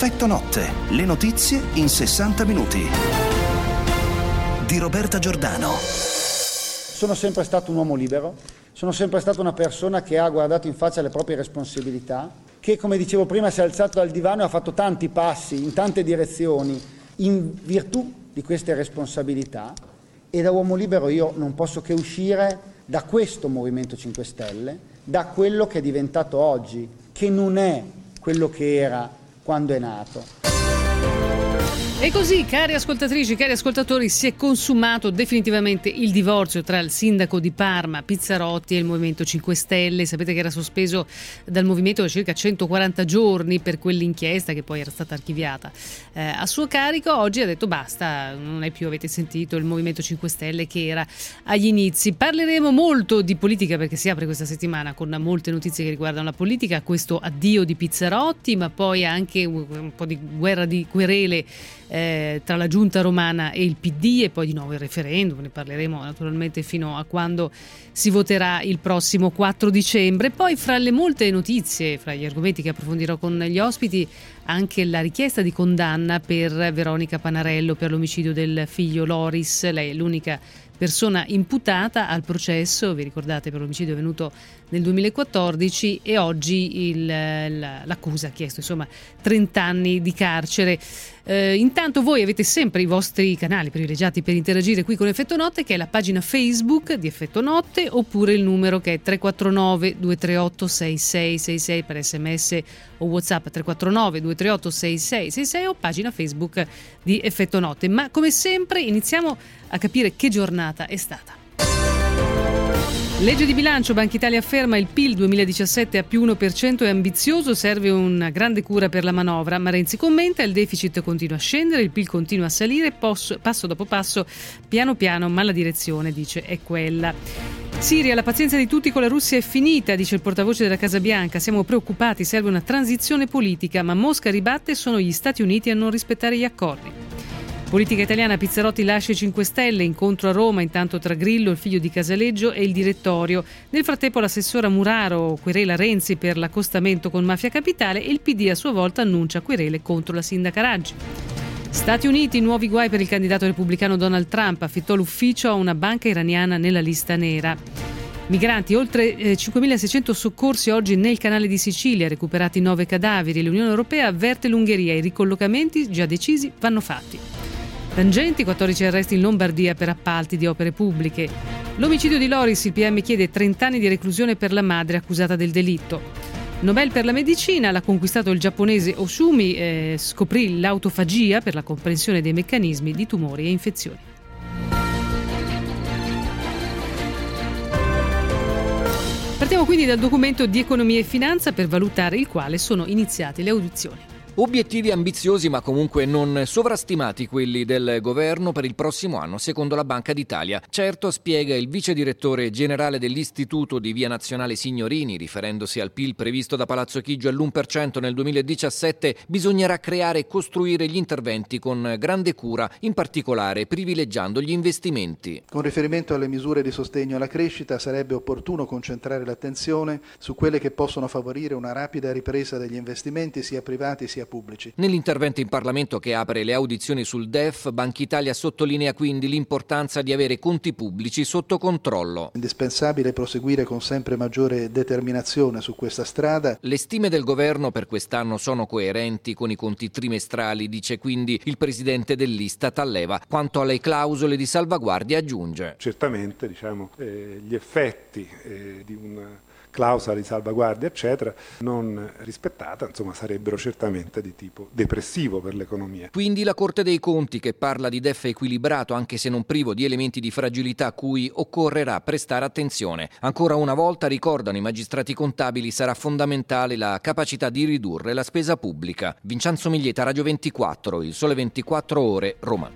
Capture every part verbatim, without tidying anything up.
Effetto Notte, le notizie in sessanta minuti. Di Roberta Giordano. Sono sempre stato un uomo libero, sono sempre stata una persona che ha guardato in faccia le proprie responsabilità, che, come dicevo prima, si è alzato dal divano e ha fatto tanti passi in tante direzioni in virtù di queste responsabilità, e da uomo libero io non posso che uscire da questo Movimento cinque Stelle, da quello che è diventato oggi, che non è quello che era quando è nato. E così, cari ascoltatrici, cari ascoltatori, si è consumato definitivamente il divorzio tra il sindaco di Parma, Pizzarotti, e il Movimento cinque Stelle. Sapete che era sospeso dal movimento da circa centoquaranta giorni per quell'inchiesta che poi era stata archiviata eh, a suo carico. Oggi ha detto basta, non è più, avete sentito, il Movimento cinque Stelle che era agli inizi. Parleremo molto di politica perché si apre questa settimana con molte notizie che riguardano la politica, questo addio di Pizzarotti, ma poi anche un, un po' di guerra di querele Eh, tra la giunta romana e il P D, e poi di nuovo il referendum. Ne parleremo naturalmente fino a quando si voterà il prossimo quattro dicembre. Poi, fra le molte notizie, fra gli argomenti che approfondirò con gli ospiti, anche la richiesta di condanna per Veronica Panarello per l'omicidio del figlio Loris. Lei è l'unica persona imputata al processo, vi ricordate, per l'omicidio avvenuto nel duemilaquattordici, e oggi il, l'accusa ha chiesto insomma trenta anni di carcere. Eh, intanto voi avete sempre i vostri canali privilegiati per interagire qui con Effetto Notte, che è la pagina Facebook di Effetto Notte, oppure il numero che è tre quattro nove due tre otto sei sei sei sei per sms o WhatsApp, tre quattro nove due tre otto sei sei sei sei, o pagina Facebook di Effetto Notte. Ma come sempre iniziamo a capire che giornata è stata. Legge di bilancio, Banca Italia afferma il P I L duemiladiciassette a più uno per cento è ambizioso, serve una grande cura per la manovra, ma Renzi commenta: il deficit continua a scendere, il P I L continua a salire, passo, passo dopo passo, piano piano, ma la direzione, dice, è quella. Siria, la pazienza di tutti con la Russia è finita, dice il portavoce della Casa Bianca, siamo preoccupati, serve una transizione politica, ma Mosca ribatte, sono gli Stati Uniti a non rispettare gli accordi. Politica italiana, Pizzarotti lascia i cinque Stelle, incontro a Roma intanto tra Grillo, il figlio di Casaleggio, e il direttorio. Nel frattempo l'assessora Muraro querela Renzi per l'accostamento con Mafia Capitale, e il P D a sua volta annuncia querele contro la sindaca Raggi. Stati Uniti, nuovi guai per il candidato repubblicano Donald Trump, affittò l'ufficio a una banca iraniana nella lista nera. Migranti, oltre eh, cinquemilaseicento soccorsi oggi nel canale di Sicilia, recuperati nove cadaveri. L'Unione Europea avverte l'Ungheria, i ricollocamenti già decisi vanno fatti. Tangenti, quattordici arresti in Lombardia per appalti di opere pubbliche. L'omicidio di Loris, il P M chiede trenta anni di reclusione per la madre accusata del delitto. Nobel per la medicina, l'ha conquistato il giapponese Oshumi, eh, scoprì l'autofagia per la comprensione dei meccanismi di tumori e infezioni. Partiamo quindi dal documento di economia e finanza, per valutare il quale sono iniziate le audizioni. Obiettivi ambiziosi ma comunque non sovrastimati quelli del governo per il prossimo anno, secondo la Banca d'Italia. Certo, spiega il vice direttore generale dell'Istituto di Via Nazionale Signorini, riferendosi al P I L previsto da Palazzo Chigi all'uno per cento nel duemiladiciassette, bisognerà creare e costruire gli interventi con grande cura, in particolare privilegiando gli investimenti. Con riferimento alle misure di sostegno alla crescita, sarebbe opportuno concentrare l'attenzione su quelle che possono favorire una rapida ripresa degli investimenti, sia privati sia pubblici. Nell'intervento in Parlamento che apre le audizioni sul D E F, Banca Italia sottolinea quindi l'importanza di avere conti pubblici sotto controllo. Indispensabile proseguire con sempre maggiore determinazione su questa strada. Le stime del governo per quest'anno sono coerenti con i conti trimestrali, dice quindi il presidente dell'Istat Alleva. Quanto alle clausole di salvaguardia aggiunge: certamente diciamo, eh, gli effetti eh, di una clausola di salvaguardia eccetera non rispettata, insomma, sarebbero certamente di tipo depressivo per l'economia. Quindi la Corte dei Conti, che parla di D E F equilibrato anche se non privo di elementi di fragilità a cui occorrerà prestare attenzione. Ancora una volta, ricordano i magistrati contabili, sarà fondamentale la capacità di ridurre la spesa pubblica. Vincenzo Miglieta, Radio ventiquattro, Il Sole ventiquattro Ore, Roma.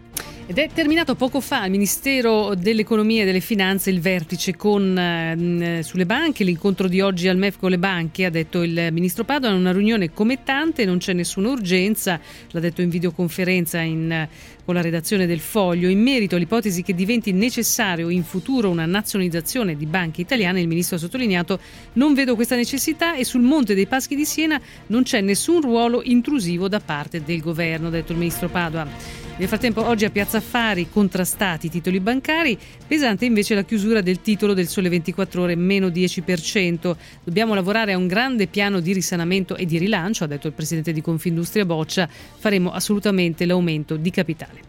Ed è terminato poco fa al Ministero dell'Economia e delle Finanze il vertice con, eh, sulle banche, l'incontro di oggi al M E F con le banche, ha detto il ministro Padoan, una riunione come tante, non c'è nessuna urgenza, l'ha detto in videoconferenza in, con la redazione del Foglio. In merito all'ipotesi che diventi necessario in futuro una nazionalizzazione di banche italiane, il ministro ha sottolineato: non vedo questa necessità e sul Monte dei Paschi di Siena non c'è nessun ruolo intrusivo da parte del governo, ha detto il ministro Padoan. Nel frattempo oggi a Piazza Affari contrastati i titoli bancari, pesante invece la chiusura del titolo del Sole ventiquattro Ore, meno dieci per cento. Dobbiamo lavorare a un grande piano di risanamento e di rilancio, ha detto il presidente di Confindustria Boccia, faremo assolutamente l'aumento di capitale.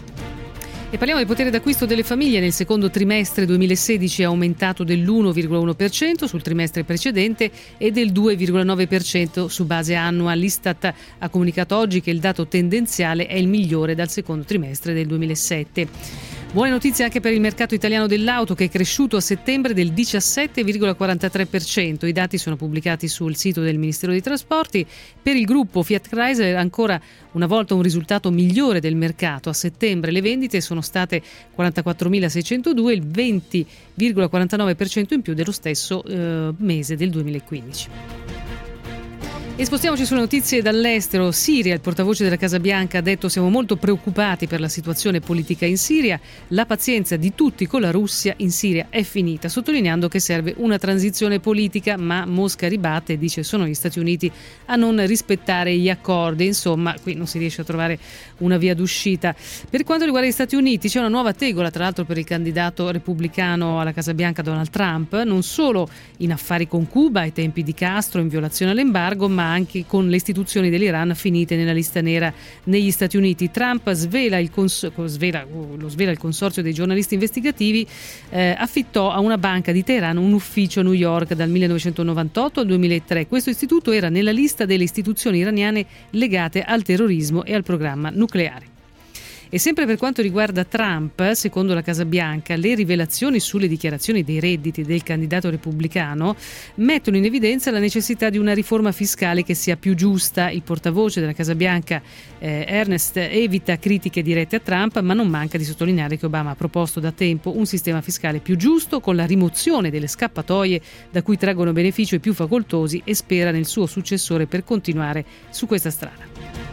E parliamo del potere d'acquisto delle famiglie. Nel secondo trimestre duemilasedici è aumentato dell'uno virgola uno per cento sul trimestre precedente e del due virgola nove per cento su base annua. L'Istat ha comunicato oggi che il dato tendenziale è il migliore dal secondo trimestre del duemilasette. Buone notizie anche per il mercato italiano dell'auto, che è cresciuto a settembre del diciassette virgola quarantatré per cento. I dati sono pubblicati sul sito del Ministero dei Trasporti. Per il gruppo Fiat Chrysler ancora una volta un risultato migliore del mercato. A settembre le vendite sono state quarantaquattromilaseicentodue, il venti virgola quarantanove per cento in più dello stesso eh, mese del duemilaquindici. E spostiamoci sulle notizie dall'estero. Siria, il portavoce della Casa Bianca ha detto: siamo molto preoccupati per la situazione politica in Siria, la pazienza di tutti con la Russia in Siria è finita, sottolineando che serve una transizione politica, ma Mosca ribatte e dice sono gli Stati Uniti a non rispettare gli accordi. Insomma, qui non si riesce a trovare una via d'uscita. Per quanto riguarda gli Stati Uniti c'è una nuova tegola, tra l'altro, per il candidato repubblicano alla Casa Bianca Donald Trump, non solo in affari con Cuba ai tempi di Castro in violazione all'embargo, ma anche con le istituzioni dell'Iran finite nella lista nera negli Stati Uniti. Trump svela, il cons- svela lo svela il consorzio dei giornalisti investigativi, eh, affittò a una banca di Teheran un ufficio a New York dal millenovecentonovantotto al duemilatré. Questo istituto era nella lista delle istituzioni iraniane legate al terrorismo e al programma nucleare. E sempre per quanto riguarda Trump, secondo la Casa Bianca, le rivelazioni sulle dichiarazioni dei redditi del candidato repubblicano mettono in evidenza la necessità di una riforma fiscale che sia più giusta. Il portavoce della Casa Bianca, eh, Ernest, evita critiche dirette a Trump, ma non manca di sottolineare che Obama ha proposto da tempo un sistema fiscale più giusto, con la rimozione delle scappatoie da cui traggono beneficio i più facoltosi, e spera nel suo successore per continuare su questa strada.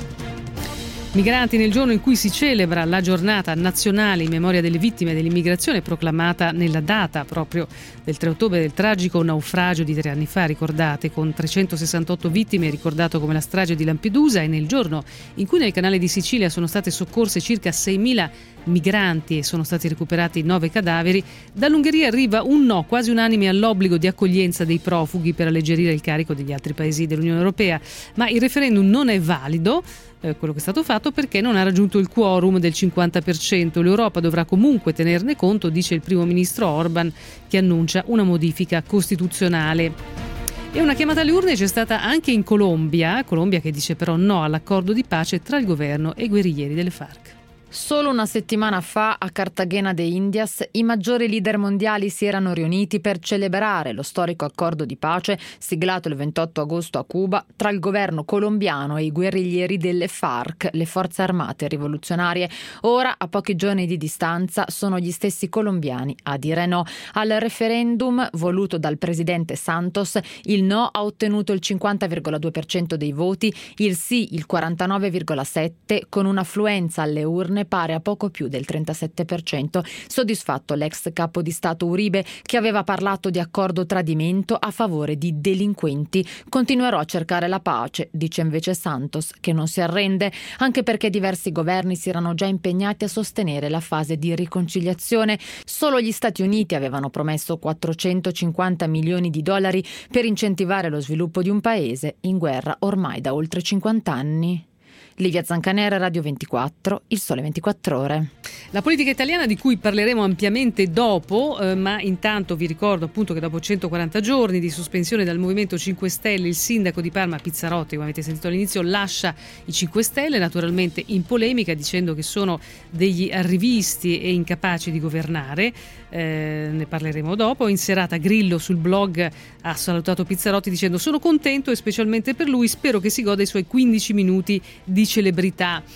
Migranti, nel giorno in cui si celebra la giornata nazionale in memoria delle vittime dell'immigrazione, proclamata nella data proprio del tre ottobre del tragico naufragio di tre anni fa, ricordate, con trecentosessantotto vittime, ricordato come la strage di Lampedusa, e nel giorno in cui nel canale di Sicilia sono state soccorse circa seimila migranti e sono stati recuperati nove cadaveri, dall'Ungheria arriva un no quasi unanime all'obbligo di accoglienza dei profughi per alleggerire il carico degli altri paesi dell'Unione Europea, ma il referendum non è valido, eh, quello che è stato fatto, perché non ha raggiunto il quorum del cinquanta per cento. L'Europa dovrà comunque tenerne conto, dice il primo ministro Orban, che annuncia una modifica costituzionale. E una chiamata alle urne c'è stata anche in Colombia, Colombia che dice però no all'accordo di pace tra il governo e i guerriglieri delle FARC. Solo una settimana fa, a Cartagena de Indias, i maggiori leader mondiali si erano riuniti per celebrare lo storico accordo di pace siglato il ventotto agosto a Cuba tra il governo colombiano e i guerriglieri delle FARC, le forze armate rivoluzionarie. Ora, a pochi giorni di distanza, sono gli stessi colombiani a dire no. Al referendum voluto dal presidente Santos, il no ha ottenuto il cinquanta virgola due per cento dei voti, il sì il quarantanove virgola sette per cento, con un'affluenza alle urne pare a poco più del trentasette per cento. Soddisfatto l'ex capo di Stato Uribe, che aveva parlato di accordo tradimento a favore di delinquenti. Continuerò a cercare la pace, dice invece Santos, che non si arrende, anche perché diversi governi si erano già impegnati a sostenere la fase di riconciliazione. Solo gli Stati Uniti avevano promesso quattrocentocinquanta milioni di dollari per incentivare lo sviluppo di un paese in guerra ormai da oltre cinquanta anni. Livia Zancanera, Radio ventiquattro, Il Sole ventiquattro Ore. La politica italiana, di cui parleremo ampiamente dopo, eh, ma intanto vi ricordo appunto che dopo centoquaranta giorni di sospensione dal Movimento cinque Stelle, il sindaco di Parma Pizzarotti, come avete sentito all'inizio, lascia i cinque Stelle, naturalmente in polemica, dicendo che sono degli arrivisti e incapaci di governare. Eh, ne parleremo dopo. In serata Grillo sul blog ha salutato Pizzarotti dicendo: sono contento e specialmente per lui, spero che si goda i suoi quindici minuti di celebrità.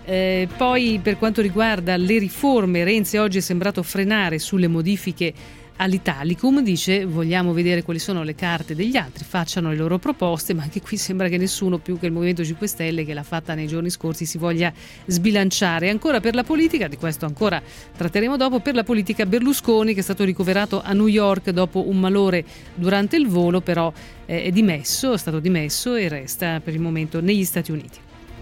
Eh, poi per quanto riguarda le riforme, Renzi oggi è sembrato frenare sulle modifiche all'Italicum, dice vogliamo vedere quali sono le carte degli altri, facciano le loro proposte, ma anche qui sembra che nessuno più che il Movimento cinque Stelle, che l'ha fatta nei giorni scorsi, si voglia sbilanciare. Ancora per la politica, di questo ancora tratteremo dopo, per la politica Berlusconi, che è stato ricoverato a New York dopo un malore durante il volo, però eh, è dimesso, è stato dimesso e resta per il momento negli Stati Uniti.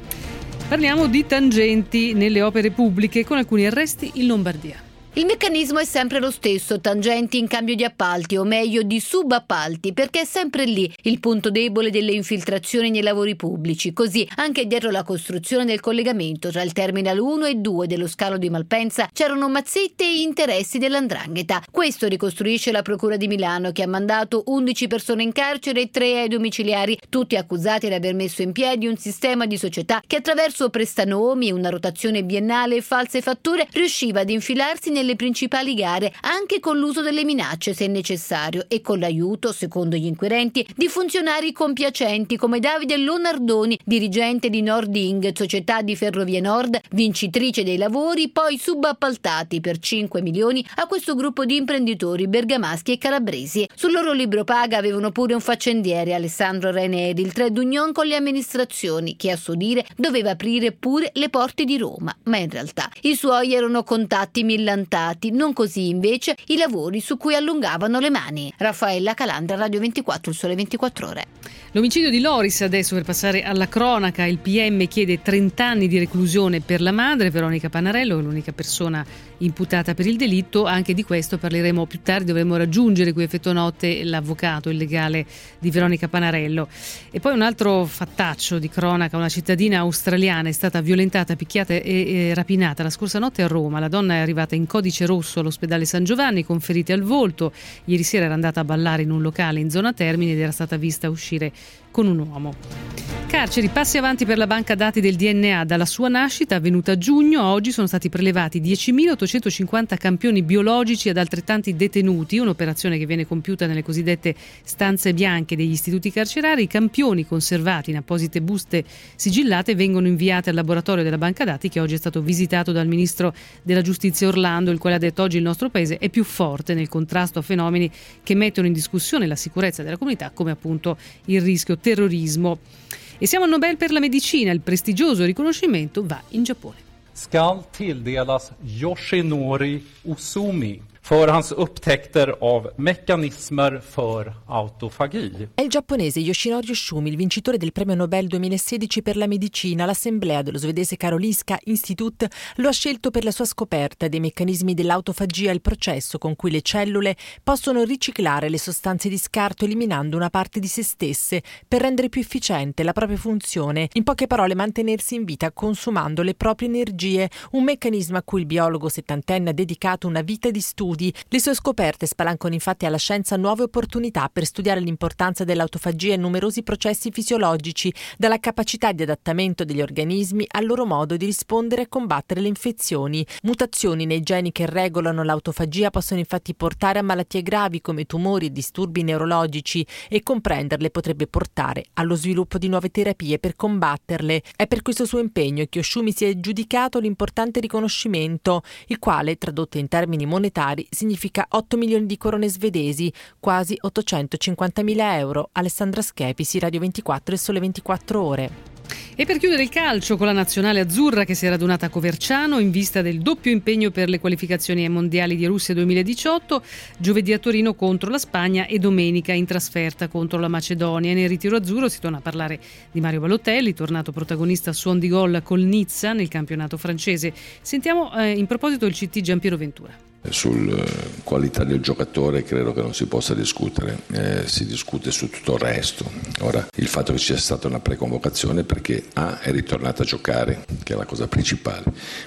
Parliamo di tangenti nelle opere pubbliche, con alcuni arresti in Lombardia. Il meccanismo è sempre lo stesso, tangenti in cambio di appalti, o meglio di subappalti, perché è sempre lì il punto debole delle infiltrazioni nei lavori pubblici. Così, anche dietro la costruzione del collegamento tra il Terminal uno e due dello scalo di Malpensa c'erano mazzette e interessi dell'Andrangheta. Questo ricostruisce la Procura di Milano, che ha mandato undici persone in carcere e tre ai domiciliari, tutti accusati di aver messo in piedi un sistema di società che attraverso prestanomi, una rotazione biennale e false fatture riusciva ad infilarsi nelle le principali gare, anche con l'uso delle minacce se necessario, e con l'aiuto, secondo gli inquirenti, di funzionari compiacenti come Davide Lonardoni, dirigente di Nording, società di Ferrovie Nord, vincitrice dei lavori, poi subappaltati per cinque milioni a questo gruppo di imprenditori bergamaschi e calabresi. Sul loro libro paga avevano pure un faccendiere, Alessandro Raineri, il trade union con le amministrazioni, che a suo dire doveva aprire pure le porte di Roma, ma in realtà i suoi erano contatti millantati, non così invece i lavori su cui allungavano le mani. Raffaella Calandra, Radio ventiquattro, il Sole ventiquattro Ore. L'omicidio di Loris, adesso per passare alla cronaca, il P M chiede trenta anni di reclusione per la madre, Veronica Panarello è l'unica persona imputata per il delitto. Anche di questo parleremo più tardi, dovremo raggiungere qui a Effetto Notte l'avvocato, il legale di Veronica Panarello. E poi un altro fattaccio di cronaca, una cittadina australiana è stata violentata, picchiata e, e rapinata la scorsa notte a Roma. La donna è arrivata in codice rosso all'ospedale San Giovanni con ferite al volto. Ieri sera era andata a ballare in un locale in zona Termini ed era stata vista uscire con un uomo. Carceri, passi avanti per la banca dati del D N A. Dalla sua nascita, avvenuta a giugno, a oggi sono stati prelevati diecimilaottocentocinquanta campioni biologici ad altrettanti detenuti, un'operazione che viene compiuta nelle cosiddette stanze bianche degli istituti carcerari. I campioni, conservati in apposite buste sigillate, vengono inviati al laboratorio della banca dati, che oggi è stato visitato dal ministro della giustizia Orlando, il quale ha detto oggi il nostro paese è più forte nel contrasto a fenomeni che mettono in discussione la sicurezza della comunità, come appunto il rischio terrorismo. E siamo al Nobel per la medicina, il prestigioso riconoscimento va in Giappone. Ska tilldelas Yoshinori Uzumi för hans upptäckter av meccanismer för autofagi. È il giapponese Yoshinori Uzumi, il vincitore del premio Nobel duemilasedici per la medicina. L'assemblea dello svedese Karolinska Institut lo ha scelto per la sua scoperta dei meccanismi dell'autofagia, il processo con cui le cellule possono riciclare le sostanze di scarto eliminando una parte di se stesse per rendere più efficiente la propria funzione. In poche parole, mantenersi in vita consumando le proprie energie, un meccanismo a cui il biologo settantenne ha dedicato una vita di studi. Le sue scoperte spalancano infatti alla scienza nuove opportunità per studiare l'importanza dell'autofagia in numerosi processi fisiologici, dalla capacità di adattamento degli organismi al loro modo di rispondere e combattere le infezioni. Mutazioni nei geni che regolano l'autofagia possono infatti portare a malattie gravi come tumori e disturbi neurologici, e comprenderle potrebbe portare allo sviluppo di nuove terapie per combatterle. È per questo suo impegno che Uzumi si è aggiudicato l'importante riconoscimento, il quale, tradotto in termini monetari, significa otto milioni di corone svedesi, quasi ottocentocinquantamila euro. Alessandra Schepisi, Radio ventiquattro e Sole ventiquattro Ore. E per chiudere il calcio, con la nazionale azzurra che si è radunata a Coverciano in vista del doppio impegno per le qualificazioni ai mondiali di Russia duemiladiciotto, giovedì a Torino contro la Spagna e domenica in trasferta contro la Macedonia. E nel ritiro azzurro si torna a parlare di Mario Balotelli, tornato protagonista a suon di gol col Nizza nel campionato francese. Sentiamo eh, in proposito il C T Giampiero Ventura. Sulla qualità del giocatore credo che non si possa discutere, eh, si discute su tutto il resto. Ora, il fatto che ci sia stata una preconvocazione perché A è ritornato a giocare, che è la cosa principale,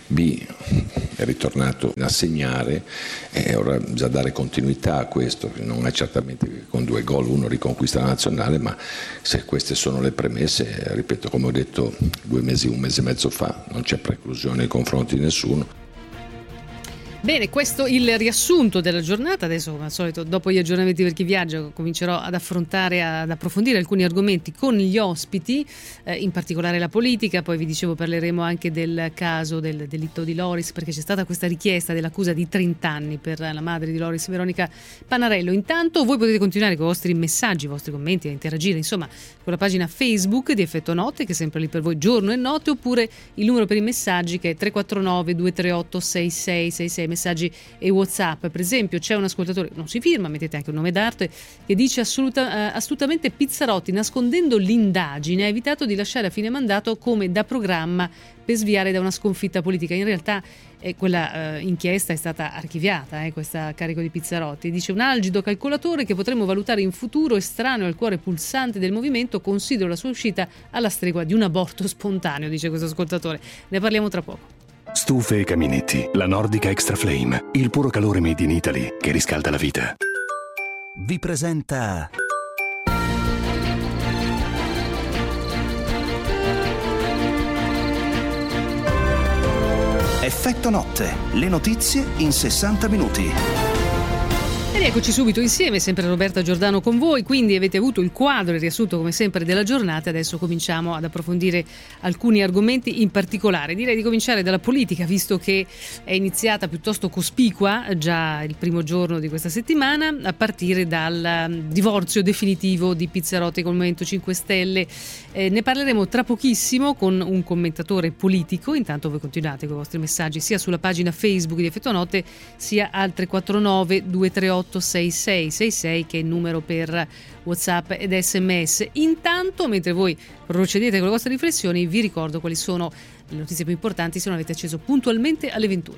B è ritornato a segnare, e ora bisogna dare continuità a questo, non è certamente con due gol uno riconquista la nazionale, ma se queste sono le premesse, ripeto, come ho detto due mesi, un mese e mezzo fa, non c'è preclusione nei confronti di nessuno. Bene, questo il riassunto della giornata. Adesso, come al solito, dopo gli aggiornamenti per chi viaggia, comincerò ad affrontare, ad approfondire alcuni argomenti con gli ospiti, eh, in particolare la politica. Poi vi dicevo parleremo anche del caso del delitto di Loris, perché c'è stata questa richiesta dell'accusa di trenta anni per la madre di Loris, Veronica Panarello. Intanto voi potete continuare con i vostri messaggi, i vostri commenti, a interagire, insomma, con la pagina Facebook di Effetto Notte, che è sempre lì per voi giorno e notte, oppure il numero per i messaggi, che è tre quattro nove due tre otto sei sei sei sei, messaggi e WhatsApp. Per esempio c'è un ascoltatore, non si firma, mettete anche un nome d'arte, che dice assoluta, eh, assolutamente Pizzarotti, nascondendo l'indagine, ha evitato di lasciare a fine mandato come da programma per sviare da una sconfitta politica. In realtà eh, quella eh, inchiesta è stata archiviata, eh, questa carico di Pizzarotti. Dice: un algido calcolatore che potremmo valutare in futuro, estraneo al cuore pulsante del movimento, considero la sua uscita alla stregua di un aborto spontaneo, dice questo ascoltatore. Ne parliamo tra poco. Stufe e caminetti, la Nordica Extra Flame, il puro calore made in Italy che riscalda la vita. Vi presenta Effetto Notte, le notizie in sessanta minuti. E eccoci subito insieme, sempre Roberta Giordano con voi, quindi avete avuto il quadro e il riassunto come sempre della giornata. Adesso cominciamo ad approfondire alcuni argomenti in particolare. Direi di cominciare dalla politica, visto che è iniziata piuttosto cospicua già il primo giorno di questa settimana, a partire dal divorzio definitivo di Pizzarotti col Movimento cinque Stelle. Eh, ne parleremo tra pochissimo con un commentatore politico. Intanto voi continuate con i vostri messaggi sia sulla pagina Facebook di Effetto Notte, sia al tre quattro nove due tre otto sei sei sei sei, che è il numero per WhatsApp ed sms. Intanto, mentre voi procedete con le vostre riflessioni, vi ricordo quali sono le notizie più importanti, se non avete acceso puntualmente alle ventuno.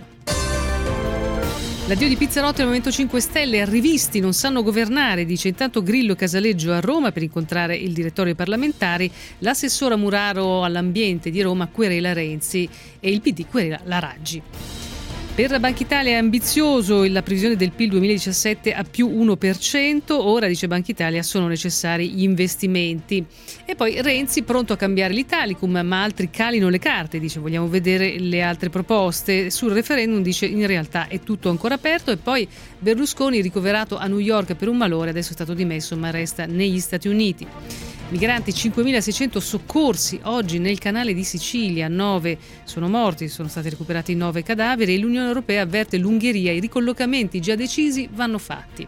L'addio di Pizzarotti al Movimento cinque Stelle, arrivisti non sanno governare, dice intanto Grillo e Casaleggio a Roma per incontrare il direttorio parlamentari. L'assessora Muraro all'ambiente di Roma querela Renzi e il P D querela la Raggi. Per la Banca Italia è ambizioso la previsione del P I L duemiladiciassette a più uno per cento, ora dice Banca Italia sono necessari gli investimenti. E poi Renzi pronto a cambiare l'Italicum, ma altri calino le carte, dice vogliamo vedere le altre proposte. Sul referendum dice in realtà è tutto ancora aperto. E poi Berlusconi ricoverato a New York per un malore, adesso è stato dimesso ma resta negli Stati Uniti. Migranti, cinquemilaseicento soccorsi oggi nel canale di Sicilia, nove sono morti, sono stati recuperati nove cadaveri e l'Unione Europea avverte l'Ungheria, i ricollocamenti già decisi vanno fatti.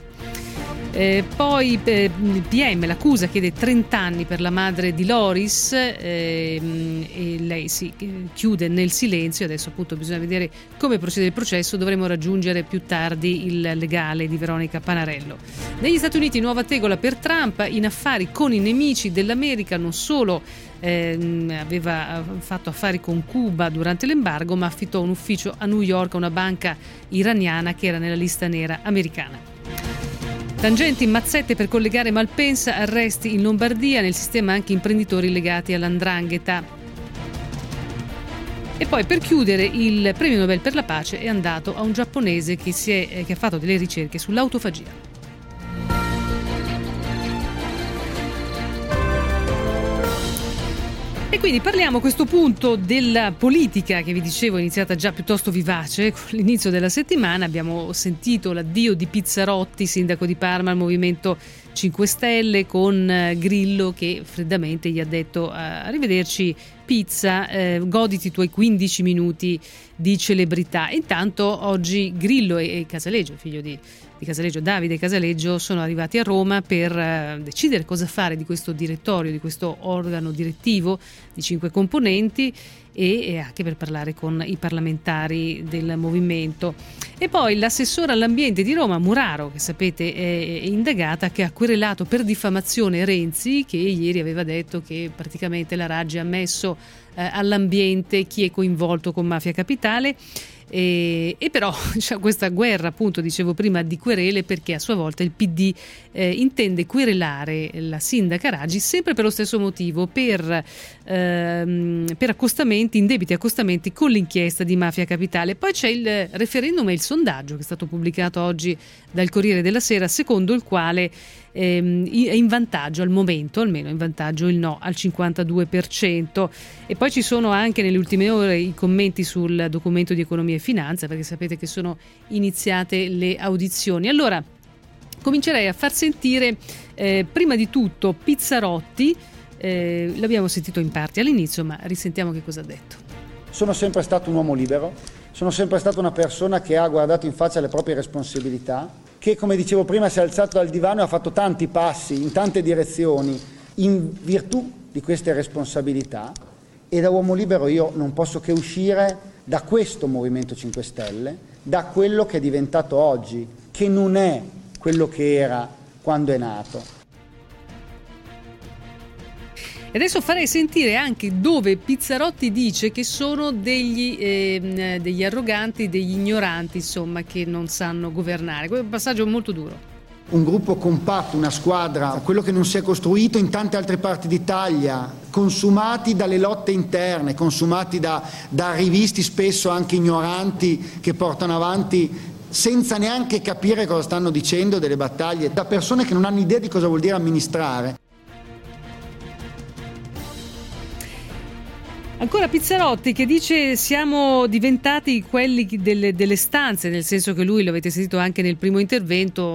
Eh, poi eh, il P M, l'accusa chiede trenta anni per la madre di Loris, eh, e lei si chiude nel silenzio. Adesso appunto bisogna vedere come procede il processo, dovremo raggiungere più tardi il legale di Veronica Panarello. Negli Stati Uniti nuova tegola per Trump, in affari con i nemici dell'America, non solo eh, aveva fatto affari con Cuba durante l'embargo, ma affittò un ufficio a New York a una banca iraniana che era nella lista nera americana. Tangenti, mazzette per collegare Malpensa, arresti in Lombardia, nel sistema anche imprenditori legati all'andrangheta. E poi per chiudere il premio Nobel per la pace è andato a un giapponese che, si è, che ha fatto delle ricerche sull'autofagia. E quindi parliamo a questo punto della politica che vi dicevo è iniziata già piuttosto vivace con l'inizio della settimana. Abbiamo sentito l'addio di Pizzarotti, sindaco di Parma, al Movimento cinque Stelle, con Grillo che freddamente gli ha detto arrivederci Pizza, eh, goditi i tuoi quindici minuti di celebrità. Intanto oggi Grillo e Casaleggio, figlio di di Casaleggio, Davide Casaleggio, sono arrivati a Roma per uh, decidere cosa fare di questo direttorio, di questo organo direttivo di cinque componenti e, e anche per parlare con i parlamentari del movimento. E poi l'assessora all'ambiente di Roma, Muraro, che sapete è indagata, che ha querelato per diffamazione Renzi, che ieri aveva detto che praticamente la Raggi ha messo eh, all'ambiente chi è coinvolto con Mafia Capitale. E, e però c'è questa guerra, appunto, dicevo prima, di querele, perché a sua volta il P D eh, intende querelare la sindaca Raggi sempre per lo stesso motivo, per, ehm, per accostamenti, indebiti accostamenti con l'inchiesta di Mafia Capitale. Poi c'è il referendum e il sondaggio che è stato pubblicato oggi dal Corriere della Sera, secondo il quale ehm, è in vantaggio al momento, almeno in vantaggio il no al cinquantadue per cento. E poi ci sono anche nelle ultime ore i commenti sul documento di economia e finanza, perché sapete che sono iniziate le audizioni. Allora comincerei a far sentire eh, prima di tutto Pizzarotti. Eh, l'abbiamo sentito in parte all'inizio, ma risentiamo che cosa ha detto. Sono sempre stato un uomo libero, sono sempre stata una persona che ha guardato in faccia le proprie responsabilità, che come dicevo prima si è alzato dal divano e ha fatto tanti passi in tante direzioni in virtù di queste responsabilità, e da uomo libero io non posso che uscire da questo Movimento cinque Stelle, da quello che è diventato oggi, che non è quello che era quando è nato. E adesso farei sentire anche dove Pizzarotti dice che sono degli, eh, degli arroganti, degli ignoranti, insomma, che non sanno governare. Questo è un passaggio molto duro. Un gruppo compatto, una squadra, quello che non si è costruito in tante altre parti d'Italia, consumati dalle lotte interne, consumati da, da arrivisti spesso anche ignoranti che portano avanti senza neanche capire cosa stanno dicendo delle battaglie, da persone che non hanno idea di cosa vuol dire amministrare. Ancora Pizzarotti che dice siamo diventati quelli delle, delle stanze, nel senso che lui, lo avete sentito anche nel primo intervento,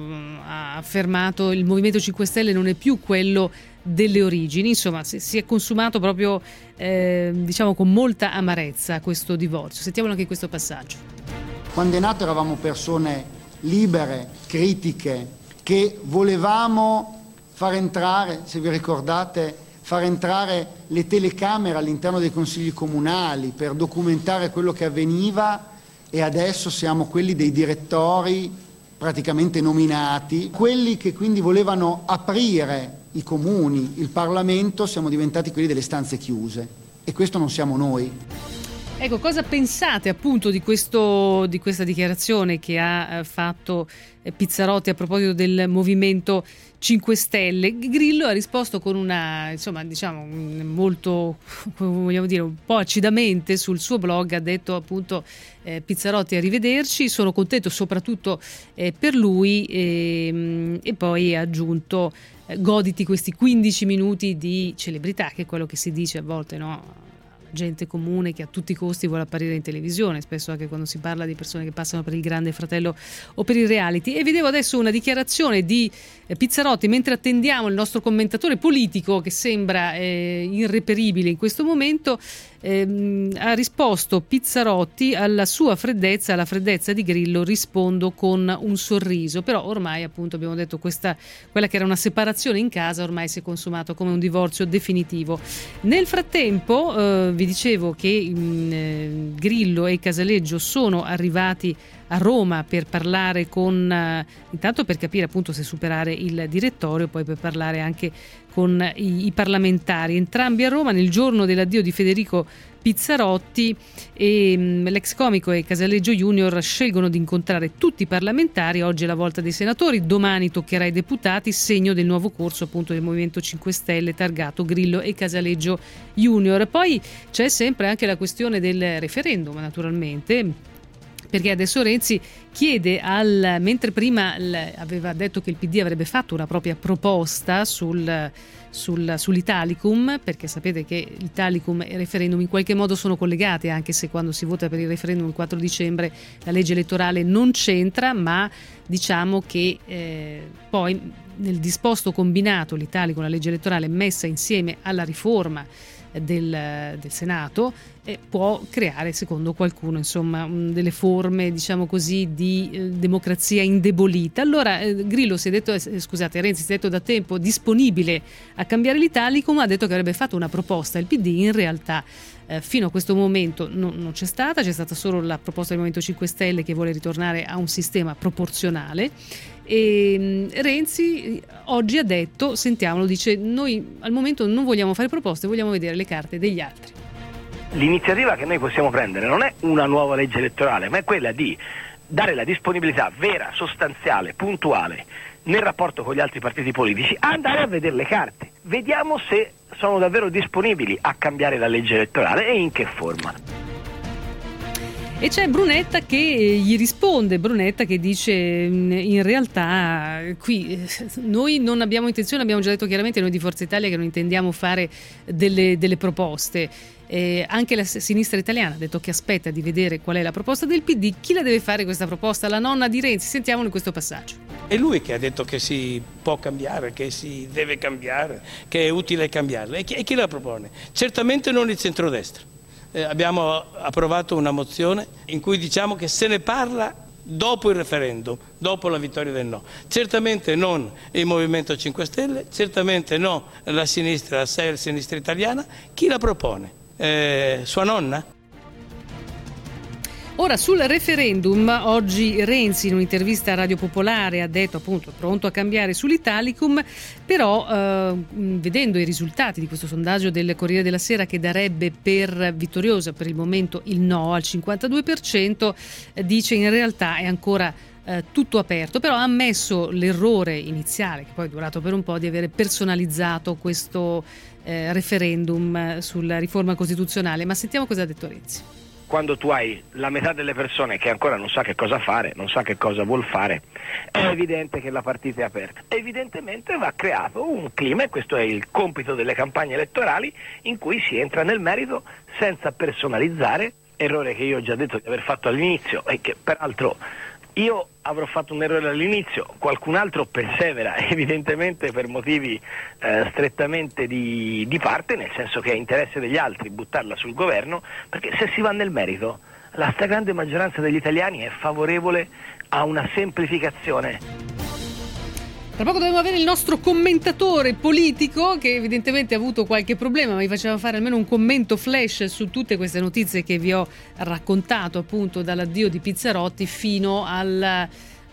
ha affermato il Movimento cinque Stelle non è più quello delle origini, insomma si, si è consumato proprio eh, diciamo con molta amarezza questo divorzio. Sentiamolo anche in questo passaggio. Quando è nato eravamo persone libere, critiche, che volevamo far entrare, se vi ricordate, far entrare le telecamere all'interno dei consigli comunali per documentare quello che avveniva, e adesso siamo quelli dei direttori praticamente nominati, quelli che quindi volevano aprire i comuni, il Parlamento, siamo diventati quelli delle stanze chiuse, e questo non siamo noi. Ecco, cosa pensate appunto di, questo, di questa dichiarazione che ha eh, fatto eh, Pizzarotti a proposito del Movimento cinque Stelle? Grillo ha risposto con una, insomma, diciamo, molto, vogliamo dire, un po' acidamente sul suo blog. Ha detto appunto eh, Pizzarotti arrivederci, sono contento soprattutto eh, per lui, e, e poi ha aggiunto eh, goditi questi quindici minuti di celebrità, che è quello che si dice a volte, no? Gente comune che a tutti i costi vuole apparire in televisione, spesso anche quando si parla di persone che passano per il Grande Fratello o per il reality. E vedevo adesso una dichiarazione di Pizzarotti mentre attendiamo il nostro commentatore politico, che sembra eh, irreperibile in questo momento. Eh, ha risposto Pizzarotti alla sua freddezza, alla freddezza di Grillo rispondo con un sorriso. Però ormai, appunto, abbiamo detto, questa, quella che era una separazione in casa ormai si è consumato come un divorzio definitivo. Nel frattempo eh, vi dicevo che mh, eh, Grillo e Casaleggio sono arrivati a Roma per parlare con, uh, intanto per capire appunto se superare il direttorio, poi per parlare anche con i, i parlamentari. Entrambi a Roma nel giorno dell'addio di Federico Pizzarotti, e um, l'ex comico e Casaleggio Junior scelgono di incontrare tutti i parlamentari. Oggi è la volta dei senatori, domani toccherà ai deputati, segno del nuovo corso appunto del Movimento cinque Stelle targato Grillo e Casaleggio Junior. Poi c'è sempre anche la questione del referendum, naturalmente, perché adesso Renzi chiede al, mentre prima l, aveva detto che il P D avrebbe fatto una propria proposta sul, sul, sull'Italicum, perché sapete che l'Italicum e il referendum in qualche modo sono collegati, anche se quando si vota per il referendum il quattro dicembre la legge elettorale non c'entra, ma diciamo che eh, poi nel disposto combinato l'Italicum, la legge elettorale messa insieme alla riforma Del, del Senato eh, può creare, secondo qualcuno, insomma, um, delle forme, diciamo così, di eh, democrazia indebolita. Allora eh, Grillo si è detto, eh, scusate, Renzi si è detto da tempo disponibile a cambiare l'Italicum, ha detto che avrebbe fatto una proposta. Il P D in realtà eh, fino a questo momento non, non c'è stata, c'è stata solo la proposta del Movimento cinque Stelle che vuole ritornare a un sistema proporzionale. E Renzi oggi ha detto, sentiamolo, dice: noi al momento non vogliamo fare proposte, vogliamo vedere le carte degli altri. L'iniziativa che noi possiamo prendere non è una nuova legge elettorale, ma è quella di dare la disponibilità vera, sostanziale, puntuale nel rapporto con gli altri partiti politici, andare a vedere le carte, vediamo se sono davvero disponibili a cambiare la legge elettorale e in che forma. E c'è Brunetta che gli risponde, Brunetta che dice in realtà qui noi non abbiamo intenzione, abbiamo già detto chiaramente noi di Forza Italia che non intendiamo fare delle, delle proposte. Eh, anche la sinistra italiana ha detto che aspetta di vedere qual è la proposta del P D. Chi la deve fare questa proposta? La nonna di Renzi. Sentiamolo in questo passaggio. È lui che ha detto che si può cambiare, che si deve cambiare, che è utile cambiarla. E chi, e chi la propone? Certamente non il centrodestra. Eh, abbiamo approvato una mozione in cui diciamo che se ne parla dopo il referendum, dopo la vittoria del no. Certamente non il Movimento cinque Stelle, certamente no la sinistra, la S E L, sinistra italiana. Chi la propone? Eh, sua nonna? Ora sul referendum, oggi Renzi in un'intervista a Radio Popolare ha detto appunto pronto a cambiare sull'Italicum, però eh, vedendo i risultati di questo sondaggio del Corriere della Sera che darebbe per vittoriosa per il momento il no al cinquantadue per cento, eh, dice in realtà è ancora eh, tutto aperto, però ha ammesso l'errore iniziale che poi è durato per un po' di avere personalizzato questo eh, referendum sulla riforma costituzionale. Ma sentiamo cosa ha detto Renzi. Quando tu hai la metà delle persone che ancora non sa che cosa fare, non sa che cosa vuol fare, è evidente che la partita è aperta. Evidentemente va creato un clima, e questo è il compito delle campagne elettorali, in cui si entra nel merito senza personalizzare, errore che io ho già detto di aver fatto all'inizio e che peraltro io avrò fatto un errore all'inizio, qualcun altro persevera, evidentemente per motivi eh, strettamente di, di parte, nel senso che è interesse degli altri buttarla sul governo, perché se si va nel merito, la stragrande maggioranza degli italiani è favorevole a una semplificazione. Tra poco dobbiamo avere il nostro commentatore politico che evidentemente ha avuto qualche problema, ma vi faceva fare almeno un commento flash su tutte queste notizie che vi ho raccontato, appunto dall'addio di Pizzarotti fino al,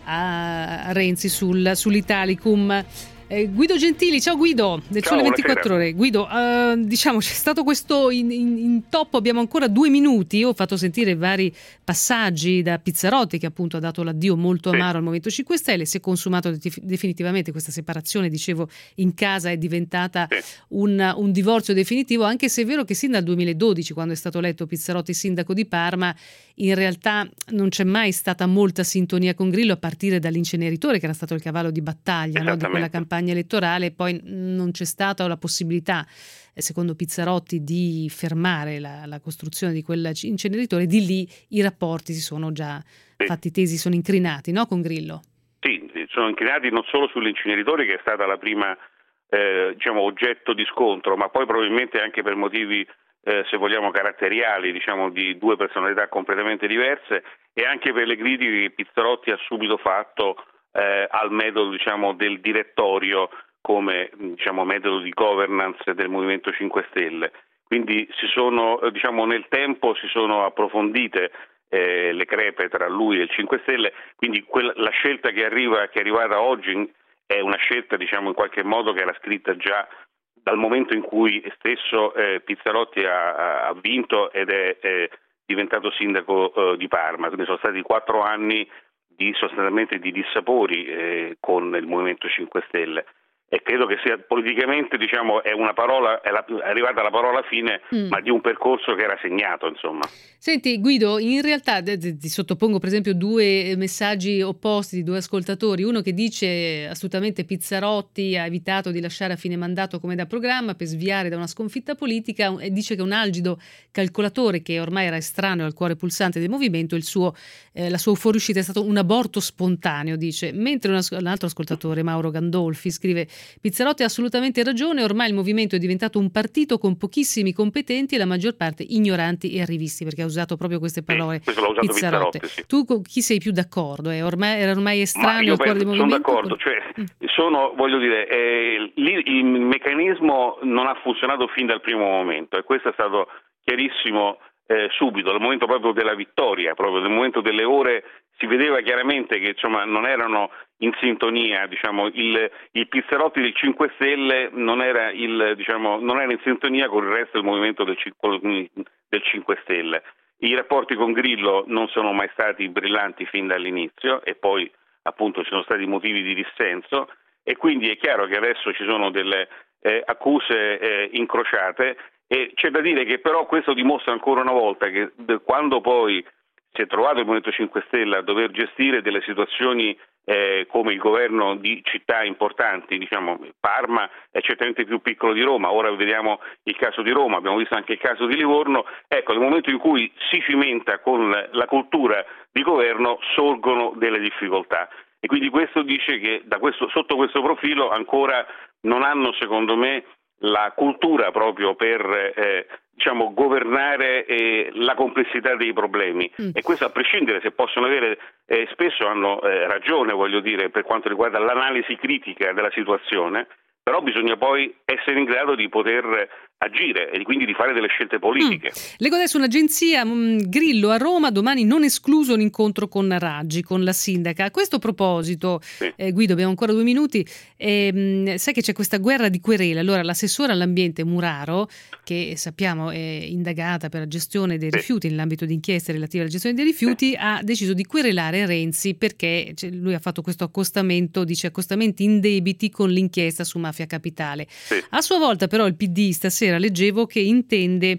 a Renzi sul, sull'Italicum. Eh, Guido Gentili, ciao Guido, del Sole ventiquattro Ore. Guido, uh, diciamo c'è stato questo in, in, intoppo, abbiamo ancora due minuti, io ho fatto sentire vari passaggi da Pizzarotti che appunto ha dato l'addio molto amaro al Movimento cinque Stelle, si è consumato definitivamente questa separazione, dicevo in casa è diventata un, un divorzio definitivo, anche se è vero che sin dal duemiladodici, quando è stato eletto Pizzarotti sindaco di Parma, in realtà non c'è mai stata molta sintonia con Grillo, a partire dall'inceneritore che era stato il cavallo di battaglia, no, di quella campagna elettorale. Poi non c'è stata la possibilità, secondo Pizzarotti, di fermare la, la costruzione di quell'inceneritore. Di lì i rapporti si sono già sì. fatti tesi, sono incrinati, no, con Grillo? Sì, sono incrinati non solo sull'inceneritore, che è stata la prima eh, diciamo oggetto di scontro, ma poi probabilmente anche per motivi Eh, se vogliamo caratteriali, diciamo di due personalità completamente diverse, e anche per le critiche che Pizzarotti ha subito fatto eh, al metodo, diciamo, del direttorio come, diciamo, metodo di governance del Movimento cinque Stelle. Quindi si sono, diciamo, nel tempo si sono approfondite eh, le crepe tra lui e il cinque Stelle, quindi quella, la scelta che arriva, che è arrivata oggi è una scelta, diciamo, in qualche modo che era scritta già dal momento in cui stesso eh, Pizzarotti ha, ha vinto ed è, è diventato sindaco eh, di Parma. Quindi sono stati quattro anni di, sostanzialmente di dissapori eh, con il Movimento cinque Stelle, e credo che sia politicamente, diciamo, è una parola, è, la, è arrivata la parola fine, mm. ma di un percorso che era segnato, insomma. Senti Guido, in realtà ti sottopongo per esempio due messaggi opposti di due ascoltatori, uno che dice assolutamente Pizzarotti ha evitato di lasciare a fine mandato come da programma per sviare da una sconfitta politica, e dice che un algido calcolatore che ormai era estraneo al cuore pulsante del movimento, il suo, eh, la sua fuoriuscita è stato un aborto spontaneo, dice, mentre un, un altro ascoltatore, Mauro Gandolfi, scrive Pizzarotti ha assolutamente ragione, ormai il movimento è diventato un partito con pochissimi competenti e la maggior parte ignoranti e arrivisti, perché ha usato proprio queste parole. Sì, questo l'ha usato Pizzarotti. Pizzarotti sì. Tu con chi sei più d'accordo? È ormai, era ormai estraneo al cuore del movimento? Sono d'accordo, cioè, sono, voglio dire, eh, lì il meccanismo non ha funzionato fin dal primo momento, e questo è stato chiarissimo eh, subito, dal momento proprio della vittoria, proprio nel momento delle ore si vedeva chiaramente che, insomma, non erano in sintonia, diciamo, il, il Pizzarotti del cinque Stelle non era, il, diciamo, non era in sintonia con il resto del movimento del, del cinque Stelle. I rapporti con Grillo non sono mai stati brillanti fin dall'inizio, e poi appunto ci sono stati motivi di dissenso, e quindi è chiaro che adesso ci sono delle eh, accuse eh, incrociate, e c'è da dire che però questo dimostra ancora una volta che quando poi si è trovato il Movimento cinque Stelle a dover gestire delle situazioni eh, come il governo di città importanti, diciamo Parma è certamente più piccolo di Roma, ora vediamo il caso di Roma, abbiamo visto anche il caso di Livorno, ecco, nel momento in cui si cimenta con la cultura di governo sorgono delle difficoltà e quindi questo dice che da questo, sotto questo profilo ancora non hanno secondo me la cultura proprio per eh, diciamo governare eh, la complessità dei problemi mm. e questo a prescindere se possono avere eh, spesso hanno eh, ragione, voglio dire, per quanto riguarda l'analisi critica della situazione, però bisogna poi essere in grado di poter agire e quindi di fare delle scelte politiche. Mm. Leggo adesso un'agenzia, mh, Grillo a Roma, domani non escluso un incontro con Raggi, con la sindaca. A questo proposito, sì. eh, Guido, abbiamo ancora due minuti, eh, mh, sai che c'è questa guerra di querele, allora l'assessore all'ambiente Muraro, che sappiamo è indagata per la gestione dei rifiuti sì. nell'ambito di inchieste relative alla gestione dei rifiuti, sì. ha deciso di querelare Renzi perché cioè, lui ha fatto questo accostamento, dice accostamenti indebiti con l'inchiesta su Mafia Capitale. Sì. A sua volta però il P D stasera leggevo che intende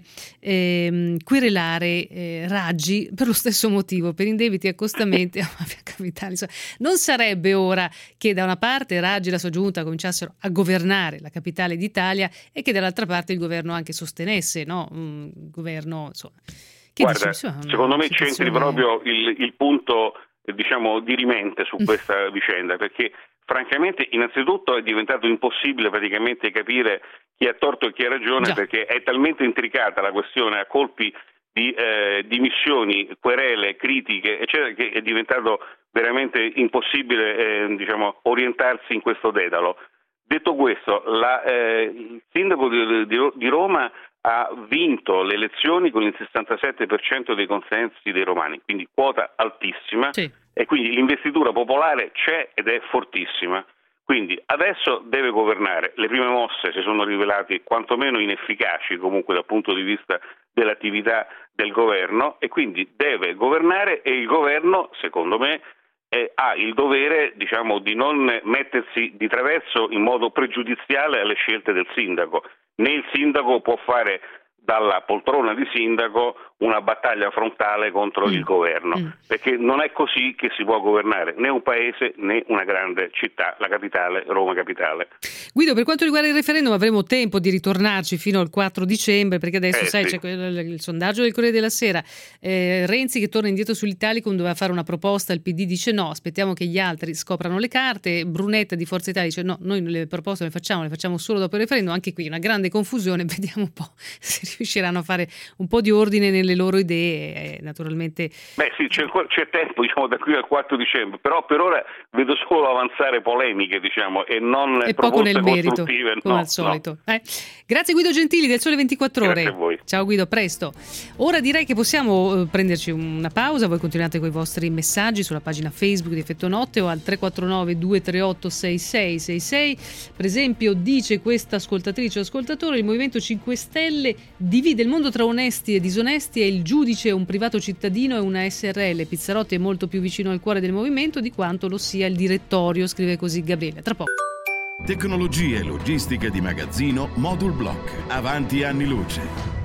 ehm, querelare eh, Raggi per lo stesso motivo, per indebiti accostamenti a Mafia Capitale. Insomma, non sarebbe ora che da una parte Raggi e la sua giunta cominciassero a governare la capitale d'Italia e che dall'altra parte il governo anche sostenesse, no? Un governo, insomma. Che Guarda, dici, insomma, secondo me situazione... c'entri proprio il, il punto, diciamo, dirimente su questa vicenda, perché francamente innanzitutto è diventato impossibile praticamente capire chi ha torto e chi ha ragione, Già. perché è talmente intricata la questione a colpi di eh, dimissioni, querele, critiche, eccetera, che è diventato veramente impossibile eh, diciamo, orientarsi in questo dedalo. Detto questo, la, eh, il sindaco di, di, di Roma ha vinto le elezioni con il sessantasette per cento dei consensi dei romani, quindi quota altissima, sì. e quindi l'investitura popolare c'è ed è fortissima. Quindi adesso deve governare. Le prime mosse si sono rivelate quantomeno inefficaci comunque dal punto di vista dell'attività del governo e quindi deve governare e il governo, secondo me, eh, ha il dovere, diciamo, di non mettersi di traverso in modo pregiudiziale alle scelte del sindaco. Né il sindaco può fare dalla poltrona di sindaco una battaglia frontale contro mm. il governo, mm. perché non è così che si può governare né un paese né una grande città, la capitale, Roma capitale. Guido, per quanto riguarda il referendum avremo tempo di ritornarci fino al quattro dicembre, perché adesso eh, sai sì. c'è il, il sondaggio del Corriere della Sera, eh, Renzi che torna indietro sull'Italicum, doveva fare una proposta, il P D dice no, aspettiamo che gli altri scoprano le carte, Brunetta di Forza Italia dice no, noi le proposte le facciamo, le facciamo solo dopo il referendum, anche qui una grande confusione, vediamo un po' se riusciranno a fare un po' di ordine nelle loro idee, eh, naturalmente. Beh sì, c'è, c'è tempo, diciamo, da qui al quattro dicembre, però per ora vedo solo avanzare polemiche, diciamo, e non e proposte poco nel merito, costruttive. come no, al solito. No. Eh. Grazie Guido Gentili del Sole ventiquattro Ore. Grazie a voi. Ciao Guido, presto. Ora direi che possiamo prenderci una pausa, voi continuate con i vostri messaggi sulla pagina Facebook di Effetto Notte o al tre quattro nove due tre otto sei sei sei sei. Per esempio dice questa ascoltatrice o ascoltatore, il Movimento cinque Stelle divide il mondo tra onesti e disonesti, e il giudice è un privato cittadino e una S R L. Pizzarotti è molto più vicino al cuore del movimento di quanto lo sia il direttorio, scrive così Gabriele. Tra poco. Tecnologia e logistica di magazzino Modul Block. Avanti anni luce.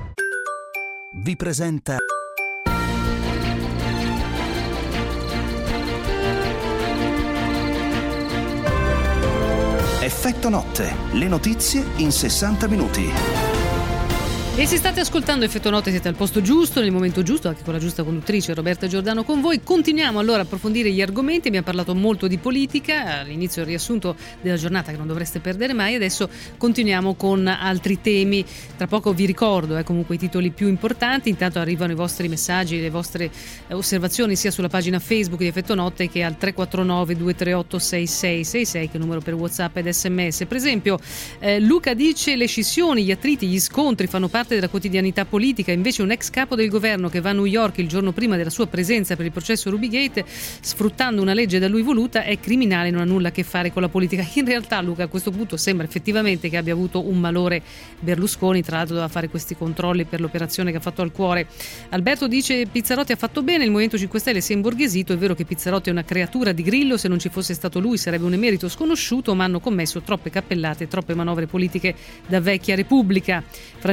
Vi presenta Effetto Notte. Le notizie in sessanta minuti. E se state ascoltando Effetto Notte siete al posto giusto, nel momento giusto, anche con la giusta conduttrice Roberta Giordano con voi. Continuiamo allora a approfondire gli argomenti, abbiamo parlato molto di politica, all'inizio il riassunto della giornata che non dovreste perdere mai, adesso continuiamo con altri temi. Tra poco vi ricordo eh, comunque i titoli più importanti, intanto arrivano i vostri messaggi, le vostre osservazioni sia sulla pagina Facebook di Effetto Notte che al tre quattro nove due tre otto sei sei sei sei, che è il numero per WhatsApp ed S M S. Per esempio eh, Luca dice le scissioni, gli attriti, gli scontri fanno parte della quotidianità politica, invece un ex capo del governo che va a New York il giorno prima della sua presenza per il processo Rubygate sfruttando una legge da lui voluta è criminale, non ha nulla a che fare con la politica. In realtà Luca a questo punto sembra effettivamente che abbia avuto un malore Berlusconi, tra l'altro doveva fare questi controlli per l'operazione che ha fatto al cuore. Alberto dice Pizzarotti ha fatto bene, il Movimento cinque Stelle si è imborghesito, è vero che Pizzarotti è una creatura di Grillo, se non ci fosse stato lui sarebbe un emerito sconosciuto, ma hanno commesso troppe cappellate, troppe manovre politiche da vecchia Repubblica. Francesco dice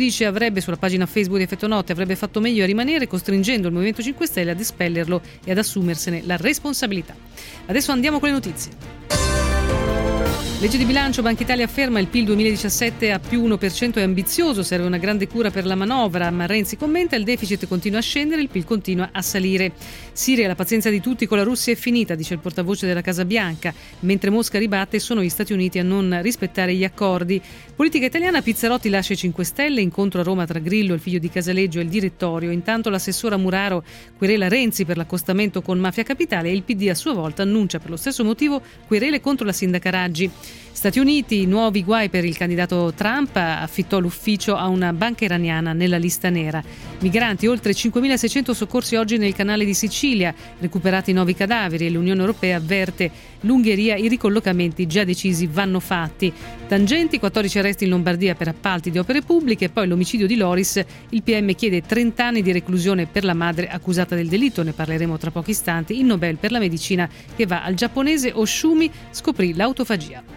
dice avrebbe sulla pagina Facebook di Effetto Notte avrebbe fatto meglio a rimanere, costringendo il Movimento cinque Stelle ad espellerlo e ad assumersene la responsabilità. Adesso andiamo con le notizie. Legge di bilancio, Banca Italia afferma il P I L duemiladiciassette a più uno per cento è ambizioso, serve una grande cura per la manovra, ma Renzi commenta il deficit continua a scendere, il P I L continua a salire. Siria, la pazienza di tutti con la Russia è finita, dice il portavoce della Casa Bianca, mentre Mosca ribatte sono gli Stati Uniti a non rispettare gli accordi. Politica italiana, Pizzarotti lascia i cinque Stelle, incontro a Roma tra Grillo, il figlio di Casaleggio e il direttorio. Intanto l'assessora Muraro querela Renzi per l'accostamento con Mafia Capitale e il P D a sua volta annuncia per lo stesso motivo querele contro la sindaca Raggi. Stati Uniti, nuovi guai per il candidato Trump, affittò l'ufficio a una banca iraniana nella lista nera. Migranti, oltre cinquemilaseicento soccorsi oggi nel canale di Sicilia, recuperati nuovi cadaveri e l'Unione Europea avverte l'Ungheria, i ricollocamenti già decisi vanno fatti. Tangenti, quattordici arresti in Lombardia per appalti di opere pubbliche, poi l'omicidio di Loris, il P M chiede trenta anni di reclusione per la madre accusata del delitto, ne parleremo tra pochi istanti. Il Nobel per la medicina che va al giapponese Oshumi, scoprì l'autofagia.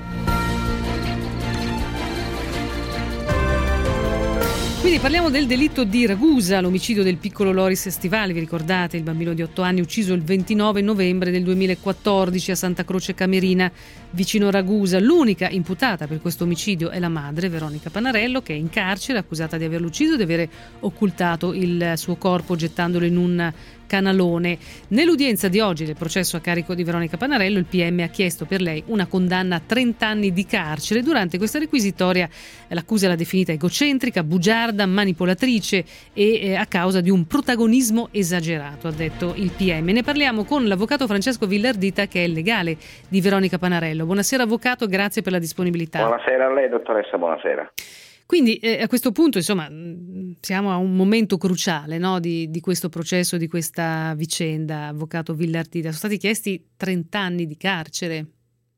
Quindi parliamo del delitto di Ragusa, l'omicidio del piccolo Loris Stivali, vi ricordate, il bambino di otto anni ucciso il ventinove novembre del duemilaquattordici a Santa Croce Camerina, vicino Ragusa. L'unica imputata per questo omicidio è la madre, Veronica Panarello, che è in carcere, accusata di averlo ucciso e di avere occultato il suo corpo gettandolo in un canalone. Nell'udienza di oggi del processo a carico di Veronica Panarello, il P M ha chiesto per lei una condanna a trenta anni di carcere. Durante questa requisitoria l'accusa l'ha definita egocentrica, bugiarda, manipolatrice e eh, a causa di un protagonismo esagerato, ha detto il P M. Ne parliamo con l'avvocato Francesco Villardita, che è il legale di Veronica Panarello. Buonasera avvocato, grazie per la disponibilità. Buonasera a lei dottoressa, buonasera. Quindi eh, a questo punto, insomma, siamo a un momento cruciale, no, di, di questo processo, di questa vicenda, avvocato Villardita. Sono stati chiesti trenta anni di carcere.